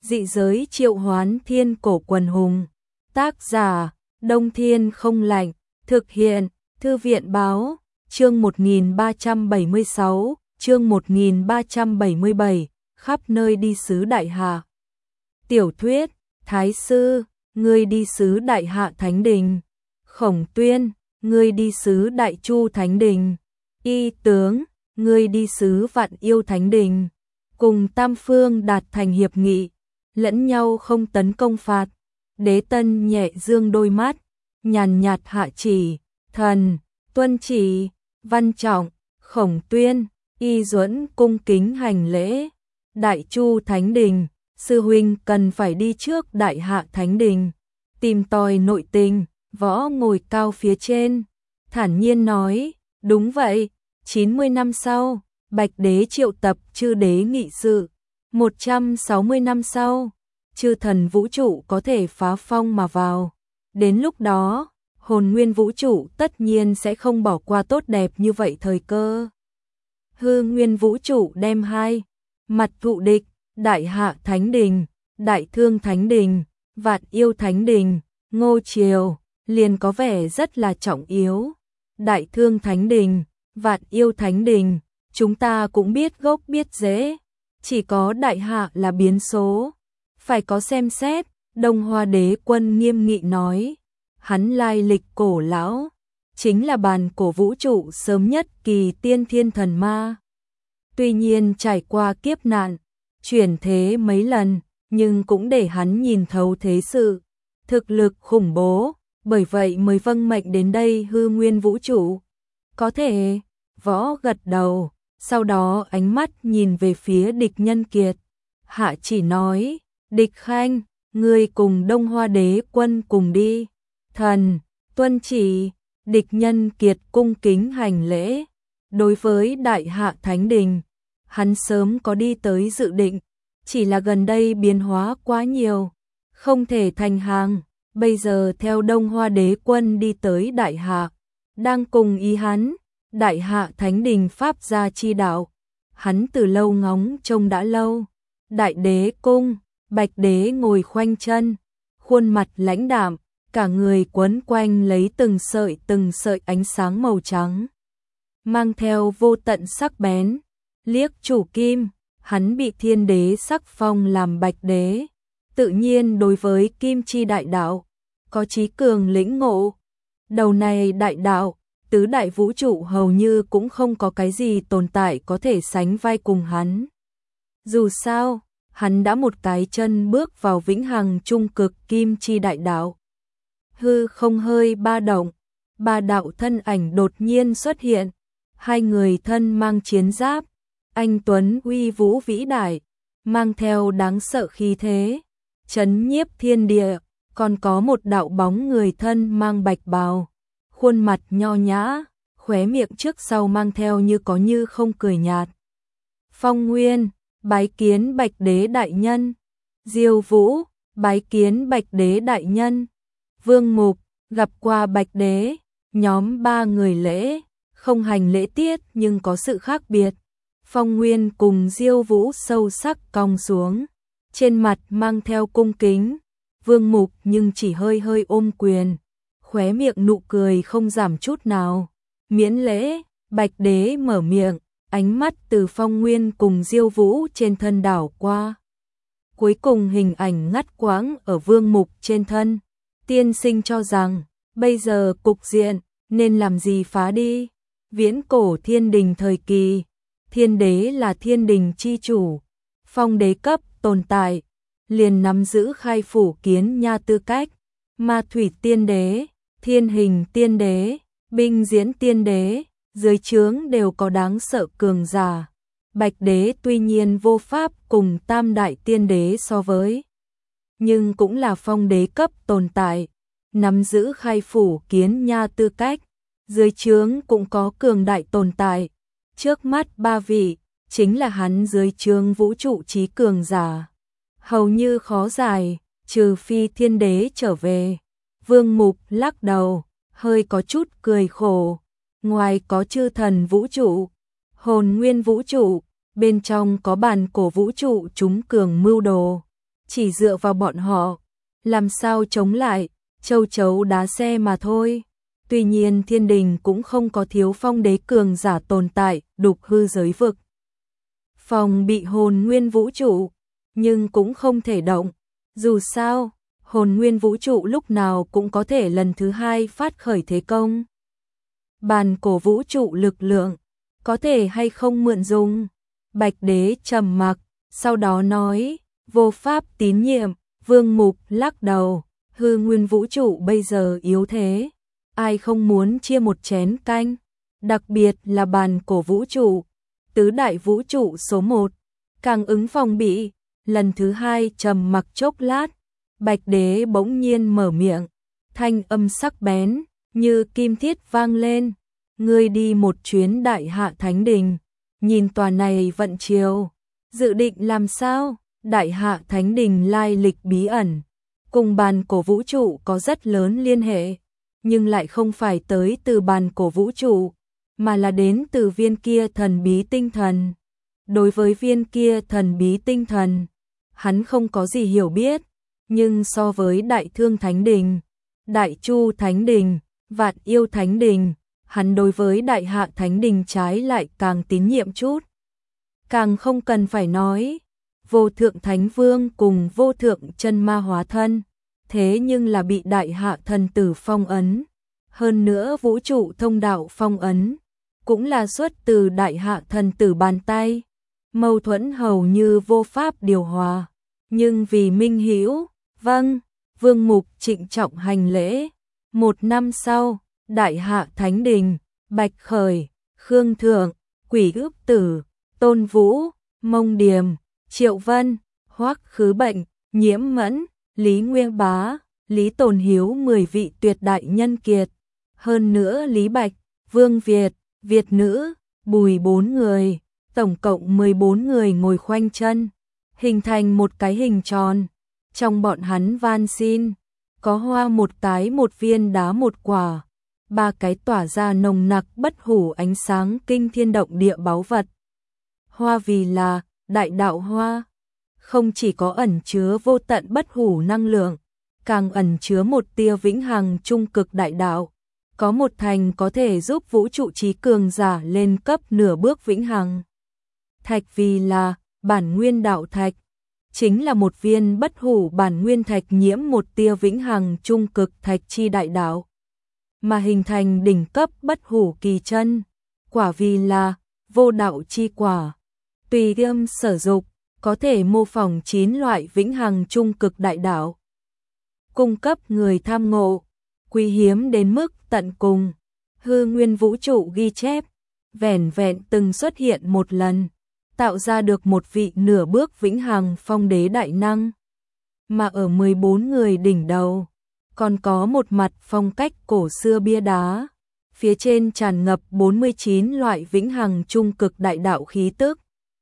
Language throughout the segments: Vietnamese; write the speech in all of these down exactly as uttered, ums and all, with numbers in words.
Dị giới triệu hoán thiên cổ quần hùng. Tác giả, Đông Thiên không lạnh. Thực hiện, Thư viện báo, chương một nghìn ba trăm bảy mươi sáu, chương một nghìn ba trăm bảy mươi bảy, khắp nơi đi sứ đại hạ. Tiểu thuyết, Thái sư, ngươi đi sứ đại hạ thánh đình. Khổng Tuyên, ngươi đi sứ đại chu thánh đình. Y tướng, ngươi đi sứ vạn yêu thánh đình. Cùng tam phương đạt thành hiệp nghị, lẫn nhau không tấn công phạt. Đế Tân nhẹ dương đôi mắt, nhàn nhạt hạ chỉ, thần, tuân chỉ, văn trọng, Khổng Tuyên, Y Duẫn cung kính hành lễ. Đại chu thánh đình, sư huynh cần phải đi trước đại hạ thánh đình, tìm tòi nội tình. Võ ngồi cao phía trên, thản nhiên nói, đúng vậy, chín mươi năm sau, Bạch Đế triệu tập chư đế nghị sự, một trăm sáu mươi năm sau, chư thần vũ trụ có thể phá phong mà vào. Đến lúc đó, hồn nguyên vũ trụ tất nhiên sẽ không bỏ qua tốt đẹp như vậy thời cơ. Hư nguyên vũ trụ đem hai mặt thụ địch, đại hạ thánh đình, đại thương thánh đình, vạn yêu thánh đình, Ngô Triều liền có vẻ rất là trọng yếu. Đại thương thánh đình, vạn yêu thánh đình, chúng ta cũng biết gốc biết rễ, chỉ có đại hạ là biến số, phải có xem xét. Đông Hoa Đế Quân nghiêm nghị nói, hắn lai lịch cổ lão, chính là bàn cổ vũ trụ sớm nhất kỳ tiên thiên thần ma. Tuy nhiên trải qua kiếp nạn, chuyển thế mấy lần, nhưng cũng để hắn nhìn thấu thế sự, thực lực khủng bố. Bởi vậy mới vâng mệnh đến đây hư nguyên vũ trụ. Có thể, Võ gật đầu, sau đó ánh mắt nhìn về phía Địch Nhân Kiệt. Hạ chỉ nói, Địch Khanh, ngươi cùng Đông Hoa Đế Quân cùng đi. Thần, tuân chỉ. Địch Nhân Kiệt cung kính hành lễ. Đối với đại hạ thánh đình, hắn sớm có đi tới dự định, chỉ là gần đây biến hóa quá nhiều, không thể thành hàng. Bây giờ theo Đông Hoa Đế Quân đi tới đại hạ, đang cùng ý hắn, đại hạ thánh đình pháp gia chi đạo. Hắn từ lâu ngóng trông đã lâu. Đại đế cung, Bạch Đế ngồi khoanh chân, khuôn mặt lãnh đạm, cả người quấn quanh lấy từng sợi từng sợi ánh sáng màu trắng, mang theo vô tận sắc bén. Liếc chủ kim, hắn bị thiên đế sắc phong làm Bạch Đế, tự nhiên đối với kim chi đại đạo có chí cường lĩnh ngộ. Đầu này đại đạo, tứ đại vũ trụ hầu như cũng không có cái gì tồn tại có thể sánh vai cùng hắn. Dù sao, hắn đã một cái chân bước vào vĩnh hằng trung cực kim chi đại đạo. Hư không hơi ba động, ba đạo thân ảnh đột nhiên xuất hiện, hai người thân mang chiến giáp, anh tuấn uy vũ vĩ đại, mang theo đáng sợ khí thế, chấn nhiếp thiên địa. Còn có một đạo bóng người thân mang bạch bào, khuôn mặt nho nhã, khóe miệng trước sau mang theo như có như không cười nhạt. Phong Nguyên, bái kiến Bạch Đế đại nhân. Diêu Vũ, bái kiến Bạch Đế đại nhân. Vương Mục, gặp qua Bạch Đế. Nhóm ba người lễ, không hành lễ tiết nhưng có sự khác biệt. Phong Nguyên cùng Diêu Vũ sâu sắc cong xuống, trên mặt mang theo cung kính. Vương Mục nhưng chỉ hơi hơi ôm quyền, khóe miệng nụ cười không giảm chút nào. Miễn lễ, Bạch Đế mở miệng, ánh mắt từ Phong Nguyên cùng Diêu Vũ trên thân đảo qua. Cuối cùng hình ảnh ngắt quãng ở Vương Mục trên thân. Tiên sinh cho rằng, bây giờ cục diện, nên làm gì phá đi. Viễn cổ thiên đình thời kỳ, thiên đế là thiên đình chi chủ, phong đế cấp tồn tại, liền nắm giữ khai phủ kiến nha tư cách. Ma thủy tiên đế, thiên hình tiên đế, binh diễn tiên đế, dưới trướng đều có đáng sợ cường giả. Bạch Đế tuy nhiên vô pháp cùng tam đại tiên đế so với, nhưng cũng là phong đế cấp tồn tại, nắm giữ khai phủ kiến nha tư cách, dưới trướng cũng có cường đại tồn tại. Trước mắt ba vị, chính là hắn dưới trướng vũ trụ chí cường giả. Hầu như khó giải, trừ phi thiên đế trở về. Vương Mục lắc đầu, hơi có chút cười khổ. Ngoài có chư thần vũ trụ, hồn nguyên vũ trụ, bên trong có bàn cổ vũ trụ chúng cường mưu đồ. chỉ dựa vào bọn họ, làm sao chống lại, châu chấu đá xe mà thôi. Tuy nhiên thiên đình cũng không có thiếu phong đế cường giả tồn tại, đục hư giới vực. Phòng bị hồn nguyên vũ trụ, nhưng cũng không thể động. Dù sao, hồn nguyên vũ trụ lúc nào cũng có thể lần thứ hai phát khởi thế công. Bàn cổ vũ trụ lực lượng, có thể hay không mượn dùng? Bạch đế trầm mặc, sau đó nói, vô pháp tín nhiệm. Vương Mục lắc đầu, hư nguyên vũ trụ bây giờ yếu thế, ai không muốn chia một chén canh, đặc biệt là bàn cổ vũ trụ, tứ đại vũ trụ số một, càng ứng phòng bị. Lần thứ hai trầm mặc chốc lát, Bạch đế bỗng nhiên mở miệng, thanh âm sắc bén, như kim thiết vang lên, ngươi đi một chuyến Đại Hạ Thánh Đình, nhìn tòa này vận chiều, dự định làm sao? Đại Hạ Thánh Đình lai lịch bí ẩn, cùng bàn cổ vũ trụ có rất lớn liên hệ, nhưng lại không phải tới từ bàn cổ vũ trụ, mà là đến từ viên kia thần bí tinh thần. Đối với viên kia thần bí tinh thần, hắn không có gì hiểu biết, nhưng so với Đại Thương Thánh Đình, Đại Chu Thánh Đình, Vạn Yêu Thánh Đình, hắn đối với Đại Hạ Thánh Đình trái lại càng tín nhiệm chút. Càng không cần phải nói, Vô Thượng Thánh Vương cùng Vô Thượng Chân Ma hóa thân, thế nhưng là bị Đại Hạ thần tử phong ấn. Hơn nữa vũ trụ thông đạo phong ấn, cũng là xuất từ Đại Hạ thần tử bàn tay. Mâu thuẫn hầu như vô pháp điều hòa, nhưng vì minh hữu, vâng, Vương Mục trịnh trọng hành lễ. Một năm sau, Đại Hạ Thánh Đình, Bạch Khởi, Khương Thượng, Quỷ Ước Tử, Tôn Vũ, Mông Điềm, Triệu Vân, Hoắc Khứ Bệnh, Nhiễm Mẫn, Lý Nguyên Bá, Lý Tồn Hiếu mười vị tuyệt đại nhân kiệt. Hơn nữa Lý Bạch, Vương Việt, Việt Nữ, Bùi bốn người, tổng cộng mười bốn người ngồi khoanh chân, hình thành một cái hình tròn. Trong bọn hắn van xin, có hoa một tái một viên đá một quả, ba cái tỏa ra nồng nặc bất hủ ánh sáng kinh thiên động địa báu vật. Hoa vì là đại đạo hoa, không chỉ có ẩn chứa vô tận bất hủ năng lượng, càng ẩn chứa một tia vĩnh hằng trung cực đại đạo, có một thành có thể giúp vũ trụ trí cường giả lên cấp nửa bước vĩnh hằng. Thạch vì là bản nguyên đạo thạch, chính là một viên bất hủ bản nguyên thạch nhiễm một tia vĩnh hằng trung cực thạch chi đại đạo, mà hình thành đỉnh cấp bất hủ kỳ chân. Quả vì là vô đạo chi quả, tùy tiêm sử dụng, có thể mô phỏng chín loại vĩnh hằng trung cực đại đạo, cung cấp người tham ngộ, quý hiếm đến mức tận cùng. Hư nguyên vũ trụ ghi chép, vẻn vẹn từng xuất hiện một lần, tạo ra được một vị nửa bước vĩnh hằng phong đế đại năng. Mà ở mười bốn người đỉnh đầu, còn có một mặt phong cách cổ xưa bia đá, phía trên tràn ngập bốn mươi chín loại vĩnh hằng trung cực đại đạo khí tức.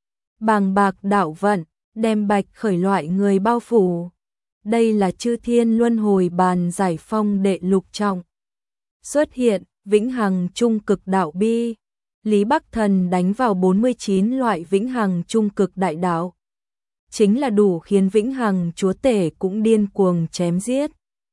Bàng bạc đạo vận, đem Bạch Khởi loại người bao phủ. Đây là chư thiên luân hồi bàn giải phong đệ lục trọng. Xuất hiện, vĩnh hằng trung cực đạo bi. Lý Bắc Thần đánh vào bốn mươi chín loại vĩnh hằng trung cực đại đạo, chính là đủ khiến vĩnh hằng chúa tể cũng điên cuồng chém giết,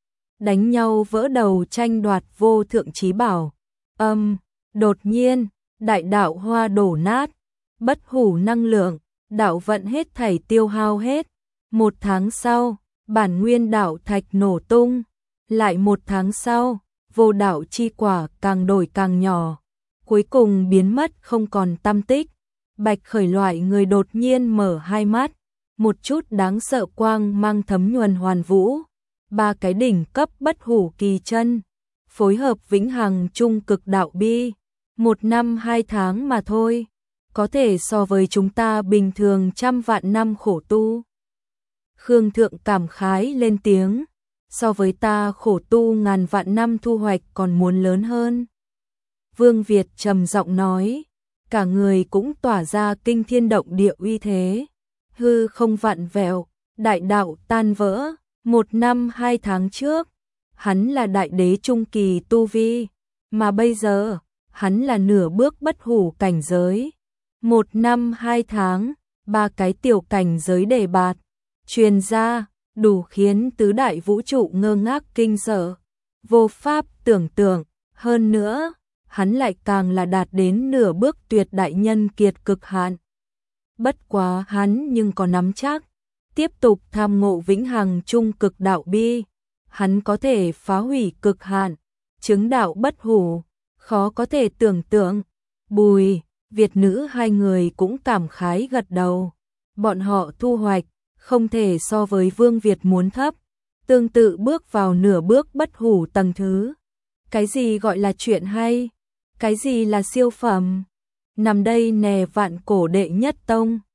đánh nhau vỡ đầu tranh đoạt vô thượng chí bảo. Âm, đột nhiên, đại đạo hoa đổ nát, bất hủ năng lượng, đạo vận hết thảy tiêu hao hết. Một tháng sau, bản nguyên đạo thạch nổ tung, lại một tháng sau, vô đạo chi quả càng đổi càng nhỏ, cuối cùng biến mất không còn tăm tích. Bạch Khởi loại người đột nhiên mở hai mắt, một chút đáng sợ quang mang thấm nhuần hoàn vũ, ba cái đỉnh cấp bất hủ kỳ chân, phối hợp vĩnh hằng trung cực đạo bi, một năm hai tháng mà thôi, có thể so với chúng ta bình thường trăm vạn năm khổ tu. Khương Thượng cảm khái lên tiếng, so với ta khổ tu ngàn vạn năm thu hoạch còn muốn lớn hơn. Vương Việt trầm giọng nói, cả người cũng tỏa ra kinh thiên động địa uy thế, hư không vặn vẹo, đại đạo tan vỡ. Một năm hai tháng trước, hắn là đại đế trung kỳ tu vi, mà bây giờ, hắn là nửa bước bất hủ cảnh giới. Một năm hai tháng, ba cái tiểu cảnh giới đề bạt, truyền ra, đủ khiến tứ đại vũ trụ ngơ ngác kinh sợ, vô pháp tưởng tượng. Hơn nữa, hắn lại càng là đạt đến nửa bước tuyệt đại nhân kiệt cực hạn. Bất quá hắn nhưng có nắm chắc, tiếp tục tham ngộ vĩnh hằng trung cực đạo bi, hắn có thể phá hủy cực hạn, chứng đạo bất hủ, khó có thể tưởng tượng. Bùi, Việt nữ hai người cũng cảm khái gật đầu. Bọn họ thu hoạch không thể so với Vương Việt muốn thấp, tương tự bước vào nửa bước bất hủ tầng thứ. Cái gì gọi là chuyện hay? Cái gì là siêu phẩm? Nằm đây nè vạn cổ đệ nhất tông.